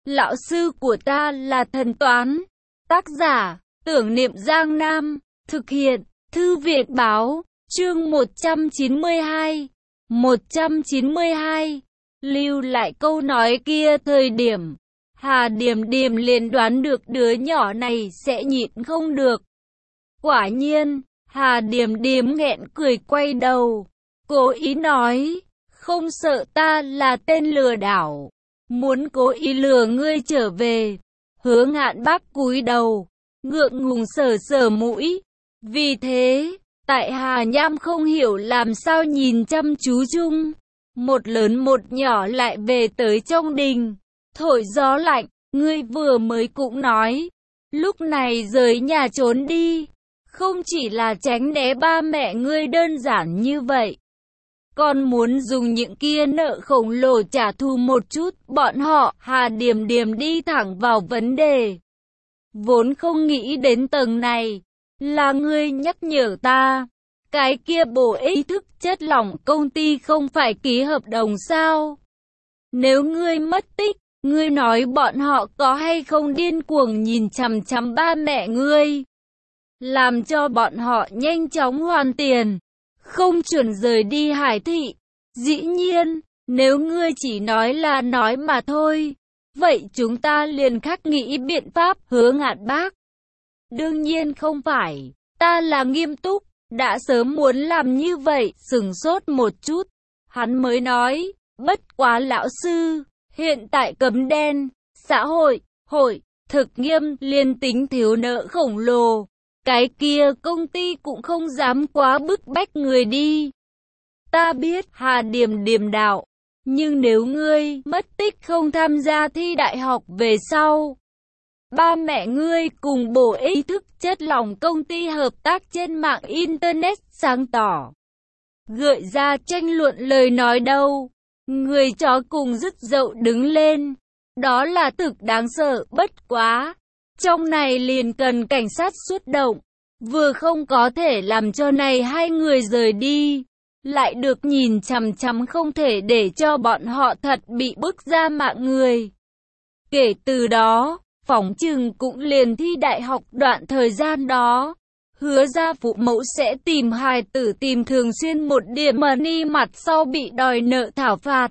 Lão sư của ta là thần toán. Tác giả, Tưởng Niệm Giang Nam. Thực hiện, Thư viện Báo. Chương 192. 192. Lưu lại câu nói kia thời điểm Hà Điềm Điềm liền đoán được đứa nhỏ này sẽ nhịn không được. Quả nhiên, Hà Điềm Điềm nghẹn cười quay đầu, cố ý nói, không sợ ta là tên lừa đảo, muốn cố ý lừa ngươi trở về. Hứa Ngạn Bác cúi đầu, ngượng ngùng sờ sờ mũi. Vì thế, tại Hà Nham không hiểu làm sao nhìn chăm chú chung, một lớn một nhỏ lại về tới trong đình, thổi gió lạnh. Ngươi vừa mới cũng nói, lúc này rời nhà trốn đi, không chỉ là tránh né ba mẹ ngươi đơn giản như vậy, còn muốn dùng những kia nợ khổng lồ trả thù một chút bọn họ. Hà Điềm Điềm đi thẳng vào vấn đề. Vốn không nghĩ đến tầng này, là ngươi nhắc nhở ta. Cái kia bộ ý thức chất lỏng công ty không phải ký hợp đồng sao? Nếu ngươi mất tích, ngươi nói bọn họ có hay không điên cuồng nhìn chằm chằm ba mẹ ngươi, làm cho bọn họ nhanh chóng hoàn tiền, không chuẩn rời đi Hải Thị. Dĩ nhiên, nếu ngươi chỉ nói là nói mà thôi, vậy chúng ta liền khắc nghĩ biện pháp. Hứa Ngạn Bác, đương nhiên không phải, ta là nghiêm túc, đã sớm muốn làm như vậy. Sửng sốt một chút, hắn mới nói, bất quá lão sư, hiện tại cấm đen, xã hội, thực nghiêm, liên tính thiếu nợ khổng lồ, cái kia công ty cũng không dám quá bức bách người đi. Ta biết. Hà Điềm Điềm đạo, nhưng nếu ngươi mất tích không tham gia thi đại học về sau, ba mẹ ngươi cùng bộ ý thức chất lỏng công ty hợp tác trên mạng Internet sáng tỏ, gợi ra tranh luận lời nói đâu, người chó cùng rứt dậu đứng lên, đó là thực đáng sợ. Bất quá, trong này liền cần cảnh sát xuất động, vừa không có thể làm cho này hai người rời đi, lại được nhìn chằm chằm, không thể để cho bọn họ thật bị bức ra mạng người. Kể từ đó, phỏng chừng cũng liền thi đại học đoạn thời gian đó, Hứa gia phụ mẫu sẽ tìm hài tử tìm thường xuyên một điểm money, mặt sau bị đòi nợ thảo phạt.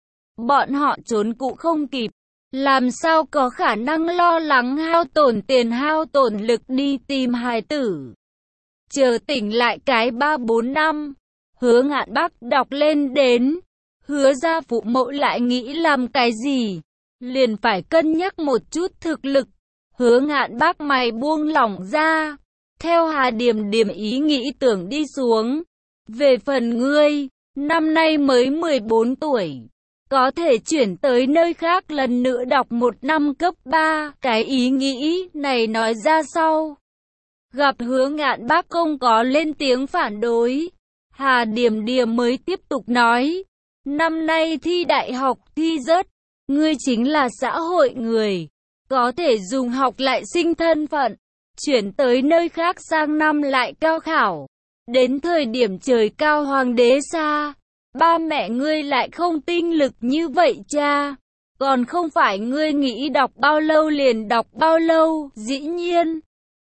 Bọn họ trốn cũng không kịp, làm sao có khả năng lo lắng hao tổn tiền hao tổn lực đi tìm hài tử. Chờ tỉnh lại cái 3-4 năm, Hứa Ngạn Bác đọc lên đến, Hứa gia phụ mẫu lại nghĩ làm cái gì, liền phải cân nhắc một chút thực lực. Hứa Ngạn Bác mày buông lỏng ra, theo Hà Điềm Điềm ý nghĩ tưởng đi xuống. Về phần ngươi, năm nay mới 14 tuổi, có thể chuyển tới nơi khác lần nữa đọc một năm cấp 3. Cái ý nghĩ này nói ra sau, gặp Hứa Ngạn Bác không có lên tiếng phản đối, Hà Điềm Điềm mới tiếp tục nói, năm nay thi đại học thi rớt, ngươi chính là xã hội người, có thể dùng học lại sinh thân phận, chuyển tới nơi khác sang năm lại cao khảo. Đến thời điểm trời cao hoàng đế xa, ba mẹ ngươi lại không tinh lực như vậy cha. Còn không phải ngươi nghĩ đọc bao lâu liền đọc bao lâu. Dĩ nhiên,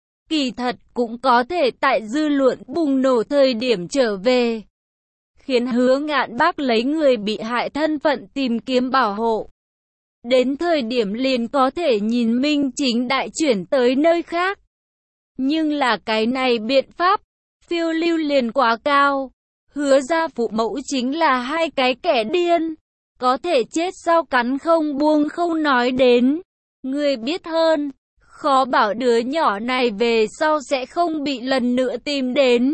kỳ thật cũng có thể tại dư luận bùng nổ thời điểm trở về, khiến Hứa Ngạn Bác lấy người bị hại thân phận tìm kiếm bảo hộ. Đến thời điểm liền có thể nhìn minh chính đại chuyển tới nơi khác. Nhưng là cái này biện pháp, phiêu lưu liền quá cao. Hứa gia phụ mẫu chính là hai cái kẻ điên, có thể chết sau cắn không buông không nói đến. Người biết hơn, khó bảo đứa nhỏ này về sau sẽ không bị lần nữa tìm đến.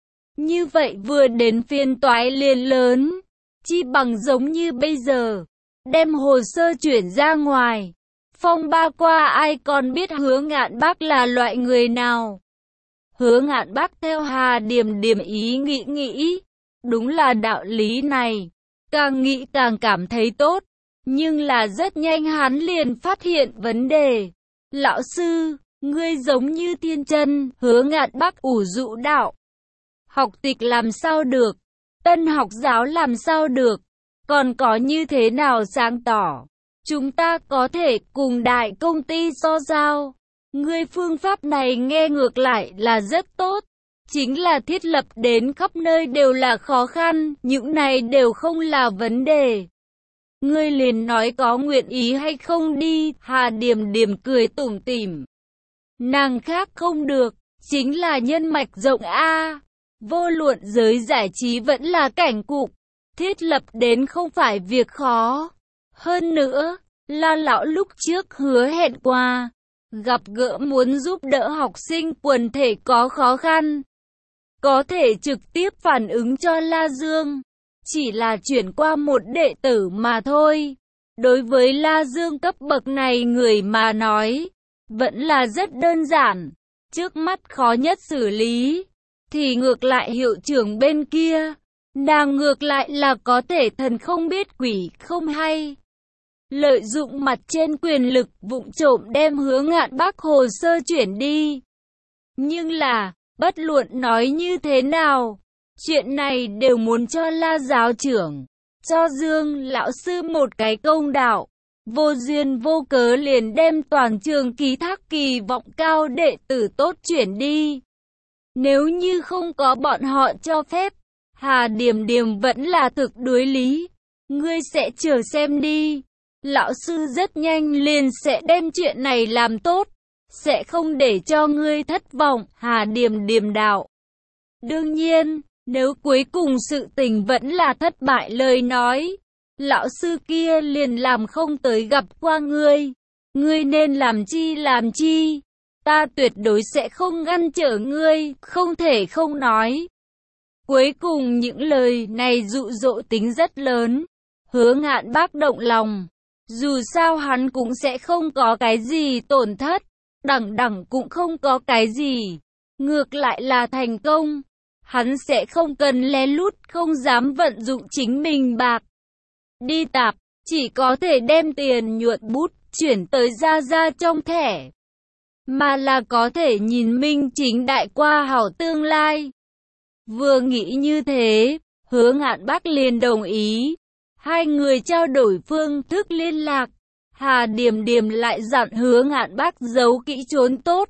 Như vậy vừa đến phiên toái liền lớn, chi bằng giống như bây giờ, đem hồ sơ chuyển ra ngoài. Phong ba qua ai còn biết Hứa Ngạn Bác là loại người nào. Hứa Ngạn Bác theo Hà Điềm Điềm ý nghĩ, đúng là đạo lý này, càng nghĩ càng cảm thấy tốt. Nhưng là rất nhanh hắn liền phát hiện vấn đề. Lão sư, ngươi giống như thiên chân. Hứa Ngạn Bác ủ rũ đạo, học tịch làm sao được, tân học giáo làm sao được, còn có như thế nào sáng tỏ. chúng ta có thể cùng đại công ty so giao. Ngươi phương pháp này nghe ngược lại là rất tốt. Chính là thiết lập đến khắp nơi đều là khó khăn, những này đều không là vấn đề. Ngươi liền nói có nguyện ý hay không đi, Hà Điềm Điềm cười tủm tỉm. Nàng khác không được, chính là nhân mạch rộng a. Vô luận giới giải trí vẫn là cảnh cục, thiết lập đến không phải việc khó. Hơn nữa, La lão lúc trước hứa hẹn qua, gặp gỡ muốn giúp đỡ học sinh quần thể có khó khăn, có thể trực tiếp phản ứng cho La Dương. Chỉ là chuyển qua một đệ tử mà thôi. Đối với La Dương cấp bậc này người mà nói, vẫn là rất đơn giản. Trước mắt khó nhất xử lý, thì ngược lại hiệu trưởng bên kia, nàng ngược lại là có thể thần không biết quỷ không hay. Lợi dụng mặt trên quyền lực vụng trộm đem Hứa Ngạn Bác hồ sơ chuyển đi. Nhưng là, bất luận nói như thế nào, chuyện này đều muốn cho La giáo trưởng, cho Dương lão sư một cái công đạo. Vô duyên vô cớ liền đem toàn trường ký thác kỳ vọng cao đệ tử tốt chuyển đi. Nếu như không có bọn họ cho phép, Hà Điềm Điềm vẫn là thực đối lý. Ngươi sẽ chờ xem đi. Lão sư rất nhanh liền sẽ đem chuyện này làm tốt, sẽ không để cho ngươi thất vọng, Hà Điềm Điềm đạo. Đương nhiên, nếu cuối cùng sự tình vẫn là thất bại lời nói, lão sư kia liền làm không tới gặp qua ngươi. Ngươi nên làm chi, ta tuyệt đối sẽ không ngăn trở ngươi, không thể không nói. Cuối cùng những lời này dụ dỗ tính rất lớn. Hứa Ngạn Bác động lòng. Dù sao hắn cũng sẽ không có cái gì tổn thất, đẳng đẳng cũng không có cái gì. Ngược lại là thành công. Hắn sẽ không cần lén lút, không dám vận dụng chính mình bạc. Đi tạp, chỉ có thể đem tiền nhuận bút, chuyển tới ra trong thẻ. Mà là có thể nhìn minh chính đại qua hảo tương lai. Vừa nghĩ như thế, Hứa Ngạn Bác liền đồng ý. Hai người trao đổi phương thức liên lạc. Hà Điềm Điềm lại dặn Hứa Ngạn Bác giấu kỹ trốn tốt.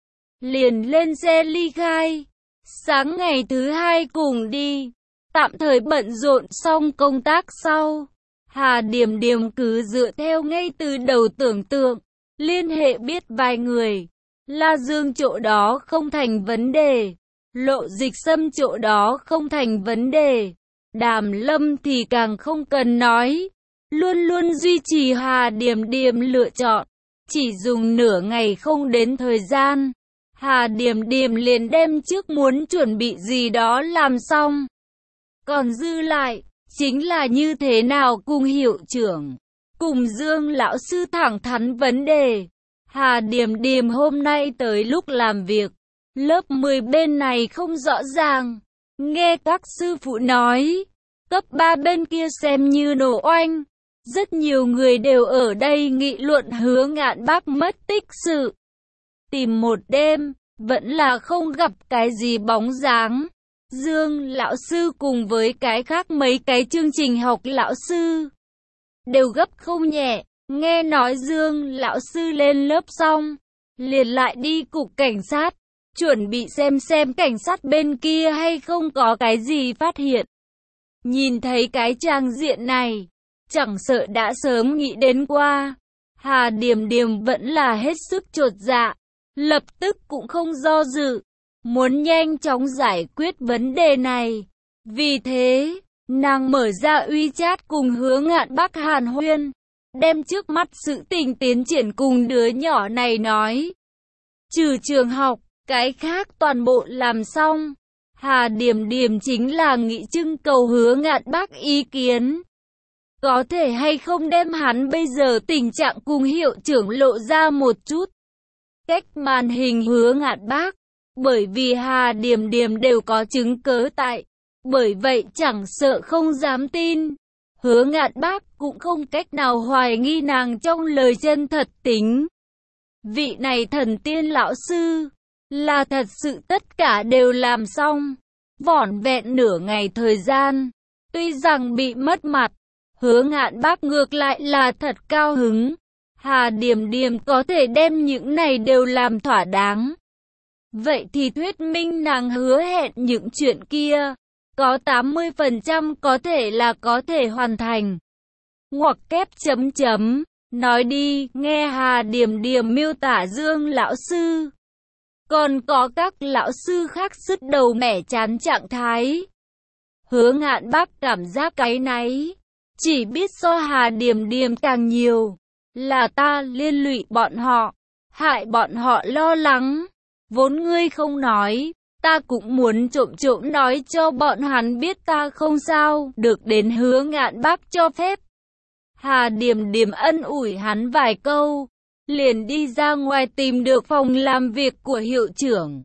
Liền lên xe ly khai. Sáng ngày thứ hai cùng đi. Tạm thời bận rộn xong công tác sau, Hà Điềm Điềm cứ dựa theo ngay từ đầu tưởng tượng, liên hệ biết vài người. La Dương chỗ đó không thành vấn đề. Lộ Dịch Sâm chỗ đó không thành vấn đề. Đàm Lâm thì càng không cần nói. Luôn luôn duy trì Hà Điềm Điềm lựa chọn. Chỉ dùng nửa ngày không đến thời gian, Hà Điềm Điềm liền đem trước muốn chuẩn bị gì đó làm xong. Còn dư lại, chính là như thế nào cùng hiệu trưởng, cùng Dương lão sư thẳng thắn vấn đề. Hà Điềm Điềm hôm nay tới lúc làm việc, lớp 10 bên này không rõ ràng. Nghe các sư phụ nói, cấp 3 bên kia xem như nổ oanh. Rất nhiều người đều ở đây nghị luận Hứa Ngạn Bác mất tích sự. Tìm một đêm, vẫn là không gặp cái gì bóng dáng. Dương lão sư cùng với cái khác mấy cái chương trình học lão sư đều gấp không nhẹ. Nghe nói Dương lão sư lên lớp xong, liền lại đi cục cảnh sát, chuẩn bị xem cảnh sát bên kia hay không có cái gì phát hiện. Nhìn thấy cái trang diện này, chẳng sợ đã sớm nghĩ đến qua, Hà Điềm Điềm vẫn là hết sức chột dạ, lập tức cũng không do dự, muốn nhanh chóng giải quyết vấn đề này. Vì thế, nàng mở ra WeChat cùng Hứa Ngạn Bác hàn huyên, đem trước mắt sự tình tiến triển cùng đứa nhỏ này nói. Trừ trường học, cái khác toàn bộ làm xong. Hà Điềm Điềm chính là nghĩ trưng cầu Hứa Ngạn Bác ý kiến. Có thể hay không đem hắn bây giờ tình trạng cùng hiệu trưởng lộ ra một chút. Cách màn hình Hứa Ngạn Bác, bởi vì Hà Điềm Điềm đều có chứng cớ tại, bởi vậy chẳng sợ không dám tin. Hứa Ngạn Bác cũng không cách nào hoài nghi nàng trong lời chân thật tính. Vị này thần tiên lão sư, là thật sự tất cả đều làm xong, vỏn vẹn nửa ngày thời gian. Tuy rằng bị mất mặt, Hứa Ngạn Bác ngược lại là thật cao hứng. Hà Điềm Điềm có thể đem những này đều làm thỏa đáng. Vậy thì thuyết minh nàng hứa hẹn những chuyện kia, có 80% có thể là có thể hoàn thành. Ngoặc kép chấm chấm, nói đi, nghe Hà Điềm Điềm miêu tả Dương lão sư. Còn có các lão sư khác sứt đầu mẻ chán trạng thái. Hứa Ngạn Bác cảm giác cáy náy, chỉ biết so Hà Điềm Điềm càng nhiều, là ta liên lụy bọn họ, hại bọn họ lo lắng. Vốn ngươi không nói, ta cũng muốn trộm trộm nói cho bọn hắn biết ta không sao, được đến Hứa Ngạn Bác cho phép. Hà Điềm Điềm ân ủi hắn vài câu, liền đi ra ngoài tìm được phòng làm việc của hiệu trưởng.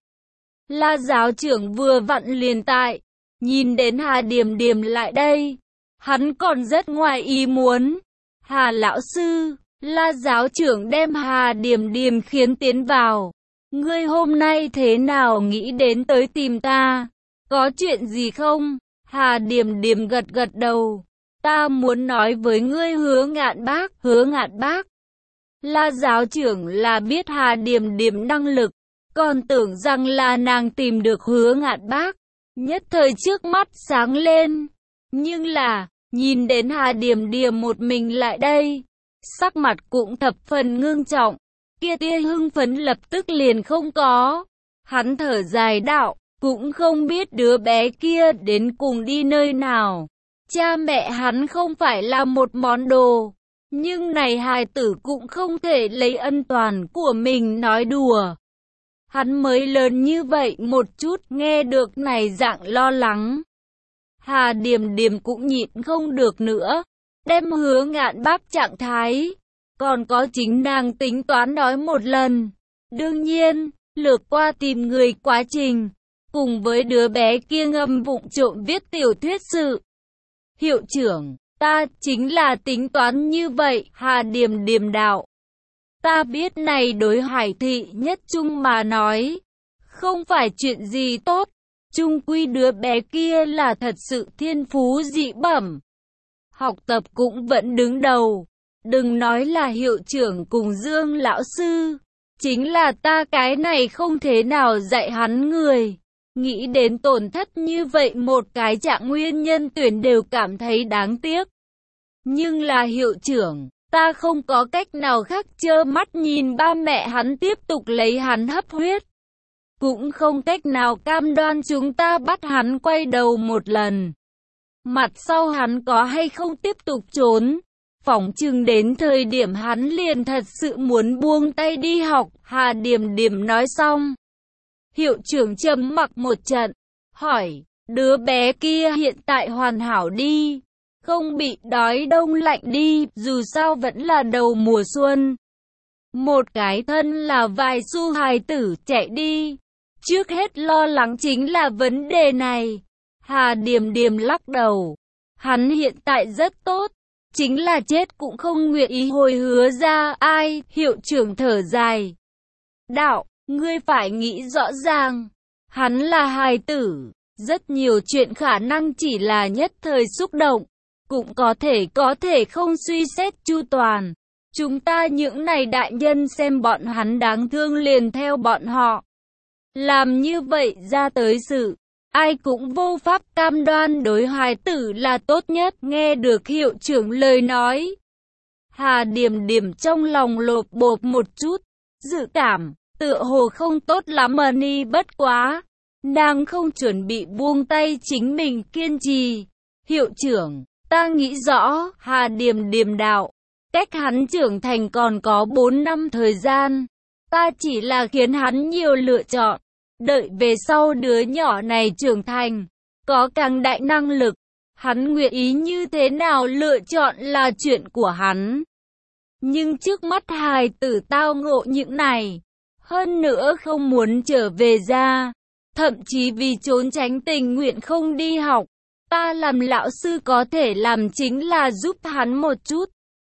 La giáo trưởng vừa vặn liền tại, nhìn đến Hà Điềm Điềm lại đây, hắn còn rất ngoài ý muốn. Hà lão sư, La giáo trưởng đem Hà Điềm Điềm khiến tiến vào. Ngươi hôm nay thế nào nghĩ đến tới tìm ta? Có chuyện gì không? Hà Điềm Điềm gật gật đầu. Ta muốn nói với ngươi Hứa Ngạn Bác. Hứa Ngạn Bác. La giáo trưởng là biết Hà Điềm Điềm năng lực, còn tưởng rằng là nàng tìm được Hứa Ngạn Bác. Nhất thời trước mắt sáng lên. Nhưng là, nhìn đến Hà Điềm Điềm một mình lại đây, sắc mặt cũng thập phần ngưng trọng. Kia tia hưng phấn lập tức liền không có. Hắn thở dài đạo, cũng không biết đứa bé kia đến cùng đi nơi nào. Cha mẹ hắn không phải là một món đồ, nhưng này hài tử cũng không thể lấy ân toàn của mình nói đùa. Hắn mới lớn như vậy một chút, nghe được này dạng lo lắng. Hà Điềm Điềm cũng nhịn không được nữa, đem Hứa Ngạn Bác trạng thái, còn có chính nàng tính toán nói một lần. Đương nhiên, lược qua tìm người quá trình, cùng với đứa bé kia ngầm vụng trộm viết tiểu thuyết sự. Hiệu trưởng, ta chính là tính toán như vậy. Hà Điềm Điềm đạo. Ta biết này đối Hải Thị Nhất Trung mà nói, không phải chuyện gì tốt. Chung quy đứa bé kia là thật sự thiên phú dị bẩm, học tập cũng vẫn đứng đầu. Đừng nói là hiệu trưởng cùng Dương lão sư, chính là ta cái này không thế nào dạy hắn người. Nghĩ đến tổn thất như vậy một cái trạng nguyên nhân tuyển đều cảm thấy đáng tiếc. Nhưng là hiệu trưởng, ta không có cách nào khác trơ mắt nhìn ba mẹ hắn tiếp tục lấy hắn hấp huyết. Cũng không cách nào cam đoan chúng ta bắt hắn quay đầu một lần. Mặt sau hắn có hay không tiếp tục trốn. Phỏng chừng đến thời điểm hắn liền thật sự muốn buông tay đi học. Hà Điềm Điềm nói xong, hiệu trưởng trầm mặc một trận, hỏi, đứa bé kia hiện tại hoàn hảo đi, không bị đói đông lạnh đi, dù sao vẫn là đầu mùa xuân. Một cái thân là vài xu hài tử chạy đi, trước hết lo lắng chính là vấn đề này. Hà Điềm Điềm lắc đầu, hắn hiện tại rất tốt, chính là chết cũng không nguyện ý hồi hứa ra. Ai? Hiệu trưởng thở dài, đạo, ngươi phải nghĩ rõ ràng, hắn là hài tử, rất nhiều chuyện khả năng chỉ là nhất thời xúc động, cũng có thể không suy xét chu toàn. Chúng ta những này đại nhân xem bọn hắn đáng thương liền theo bọn họ. Làm như vậy ra tới sự, ai cũng vô pháp cam đoan đối hài tử là tốt nhất. Nghe được hiệu trưởng lời nói, Hà Điềm Điềm trong lòng lột bột một chút, dự cảm tựa hồ không tốt lắm mà ni bất quá. Nàng không chuẩn bị buông tay chính mình kiên trì. Hiệu trưởng, ta nghĩ rõ. Hà Điềm Điềm đạo, cách hắn trưởng thành còn có 4 năm thời gian. Ta chỉ là khiến hắn nhiều lựa chọn. Đợi về sau đứa nhỏ này trưởng thành, có càng đại năng lực, hắn nguyện ý như thế nào lựa chọn là chuyện của hắn. Nhưng trước mắt hài tử tao ngộ những này, hơn nữa không muốn trở về ra, thậm chí vì trốn tránh tình nguyện không đi học. Ta làm lão sư có thể làm chính là giúp hắn một chút,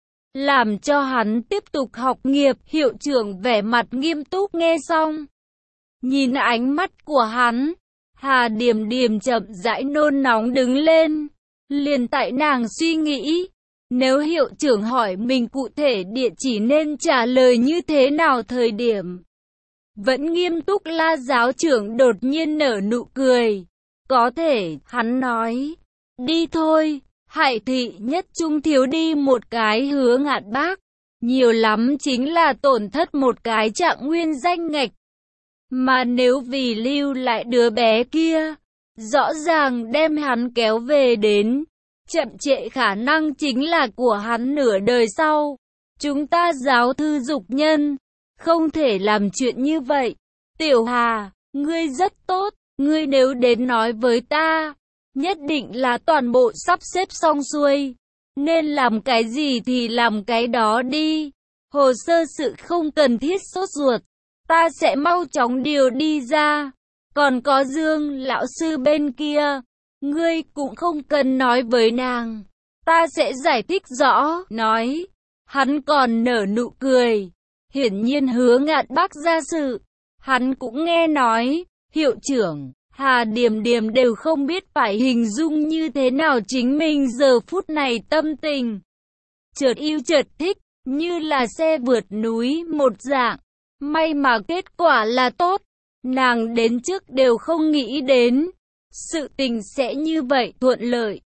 làm cho hắn tiếp tục học nghiệp. Hiệu trưởng vẻ mặt nghiêm túc nghe xong, nhìn ánh mắt của hắn, Hà Điềm Điềm chậm rãi nôn nóng đứng lên. Liền tại nàng suy nghĩ, Nếu hiệu trưởng hỏi mình cụ thể địa chỉ nên trả lời như thế nào thời điểm vẫn nghiêm túc La giáo trưởng đột nhiên nở nụ cười. Có thể, hắn nói, đi thôi, Hải thị nhất trung thiếu đi một cái Hứa Ngạn Bác. Nhiều lắm chính là tổn thất một cái Trạng Nguyên danh ngạch. Mà nếu vì lưu lại đứa bé kia, rõ ràng đem hắn kéo về đến, chậm trễ khả năng chính là của hắn nửa đời sau. Chúng ta giáo thư dục nhân, không thể làm chuyện như vậy. Tiểu Hà, ngươi rất tốt, ngươi nếu đến nói với ta, nhất định là toàn bộ sắp xếp xong xuôi. Nên làm cái gì thì làm cái đó đi. Hồ sơ sự không cần thiết sốt ruột, ta sẽ mau chóng điều đi ra. Còn có Dương lão sư bên kia, ngươi cũng không cần nói với nàng, ta sẽ giải thích rõ, nói. Hắn còn nở nụ cười. Hiển nhiên Hứa Ngạn Bác ra sự, hắn cũng nghe nói. Hiệu trưởng, Hà Điềm Điềm đều không biết phải hình dung như thế nào chính mình giờ phút này tâm tình. Chợt yêu chợt thích, như là xe vượt núi một dạng. May mà kết quả là tốt. Nàng đến trước đều không nghĩ đến sự tình sẽ như vậy thuận lợi.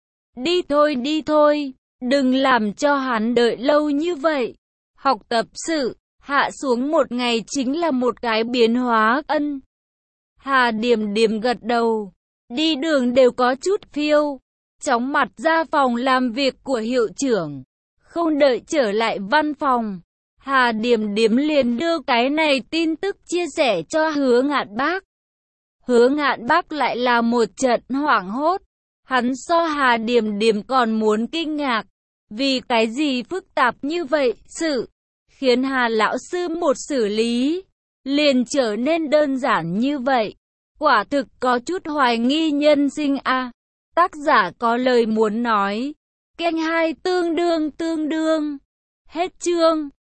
Đi thôi, đừng làm cho hắn đợi lâu như vậy. Học tập sự, hạ xuống một ngày chính là một cái biến hóa. Ân. Hà Điềm Điềm gật đầu, đi đường đều có chút phiêu, chóng mặt ra phòng làm việc của hiệu trưởng. Không đợi trở lại văn phòng, Hà Điềm Điềm liền đưa cái này tin tức chia sẻ cho Hứa Ngạn Bác. Hứa Ngạn Bác lại là một trận hoảng hốt, hắn so Hà Điềm Điềm còn muốn kinh ngạc, vì cái gì phức tạp như vậy, sự khiến Hà lão sư một xử lý liền trở nên đơn giản như vậy. Quả thực có chút hoài nghi nhân sinh a. Tác giả có lời muốn nói. Kênh 2 tương đương. Hết chương.